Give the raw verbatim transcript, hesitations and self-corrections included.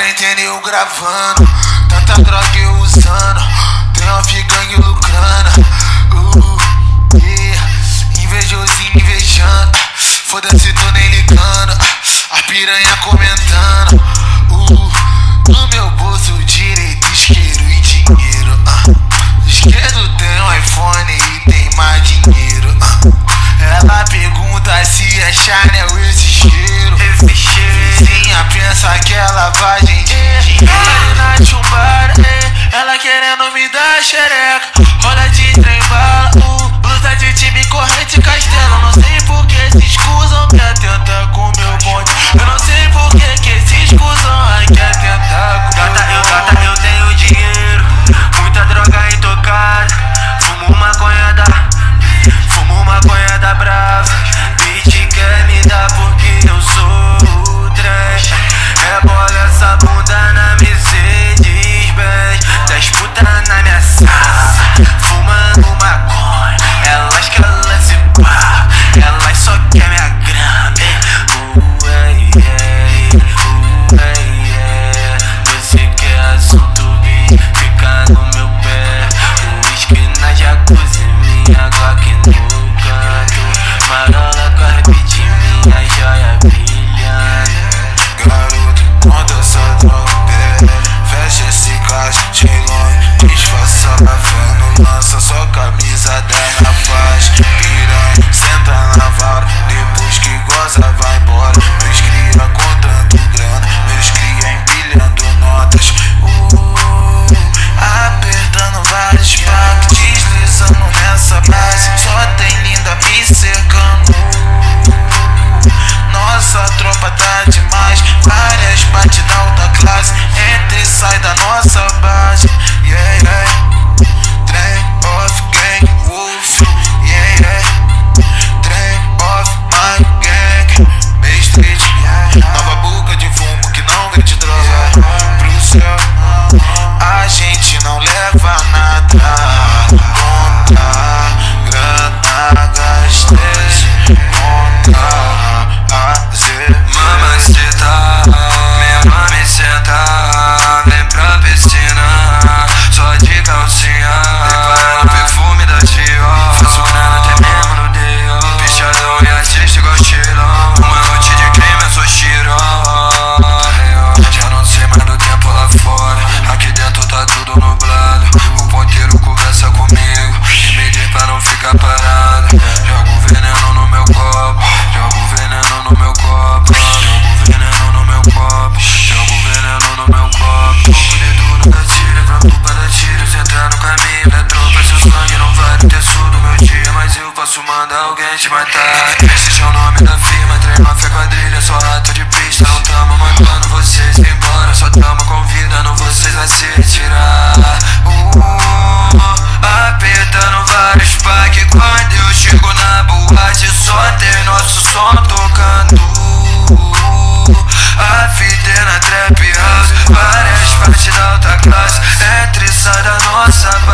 quarentena eu gravando, tanta droga eu usando, tem off-gang lucrando. Uh, yeah. Invejosinho invejando, foda-se, tô nem ligando. A piranha comentando. Uh, no meu bolso direito, isqueiro e dinheiro. Uh. Esquerdo tem um iPhone e tem mais dinheiro. Uh. Ela pergunta se é Chanel esse cheiro. Esse cheirinha pensa que é lavagem de dinheiro. Na chumbada, ela querendo me dar xereca. Rola de trem bala, uh, blusa de time, corrente castelo. Não sei por que se escusam, quer tentar com meu bonde. Eu não sei por que que se escusam, ai, quer tentar com meu bonde. Eu, gata, eu tenho dinheiro, muita droga intocada. Fumo maconha da, fumo maconha da brava. Bitch quer me dar porque eu sou o trash. Rebola essa bunda na Mercedes-Benz, das putas na minha sala, fumando maconha. Elas que elas se pá, elas só quer minha grana. Uh, ei, ei, uh, ei, ei. Você quer assunto, bi, fica no meu pé. Whisky na jacuzzi, minha Glock no canto. Marola com as beat, minha joia brilhando. Garoto, quando essa droga der, fecha esse caixa, longe, disfarça lavando, lança sua camisa, dá na faixa. Piranha, senta na vara, depois que goza vai embora. Meus cria contando grana, meus cria empilhando notas. Uh, apertando vários papos, deslizando nessa base. Só tem linda me cercando. Nossa tropa tá demais, várias partes da alta classe. Entra e sai da nossa base. Yeah, yeah. Train of gang wolf. Yeah, yeah. Train of my gang. Main Street, nova boca de fumo que não vende droga. Pro céu, a gente não leva nada. Conta, grana, gastei. Conta. Mamacita, minha mamacita, vem pra piscina, só de calcinha. Prepara o perfume da tia, faço grana até mesmo no dia. Pichadão e artista igual estilão, uma noite de crime eu sou Shiro. Já não sei mais do tempo lá fora, aqui dentro tá tudo nublado. O ponteiro conversa comigo e me diz pra não ficar parado. Jogo veneno no meu copo, jogo veneno no meu copo, jogo veneno no meu copo, jogo veneno no meu copo. O dedo no gatilho pra culpa da tiro, se entrar no caminho da tropa, seu sangue não vai ter sul do meu dia, mas eu posso mandar alguém te matar. Esse é o nome da firma, treino fé quadrilha, sou rato de pista. Não tamo mandando vocês embora, só tamo convidando vocês a se retirar. Uh, apertando vários packs, quando eu chego na boate só tem nosso som tocando. A fita na trap house, várias partes da alta classe, entra e sai da nossa